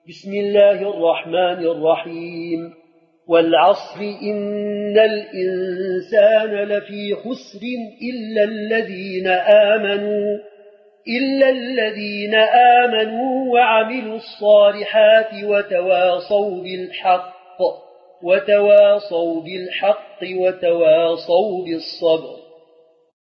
بسم الله الرحمن الرحيم والعصر إن الإنسان لفي خسر إلا الذين آمنوا وعملوا الصالحات وتواصوا بالحق وتواصوا بالصبر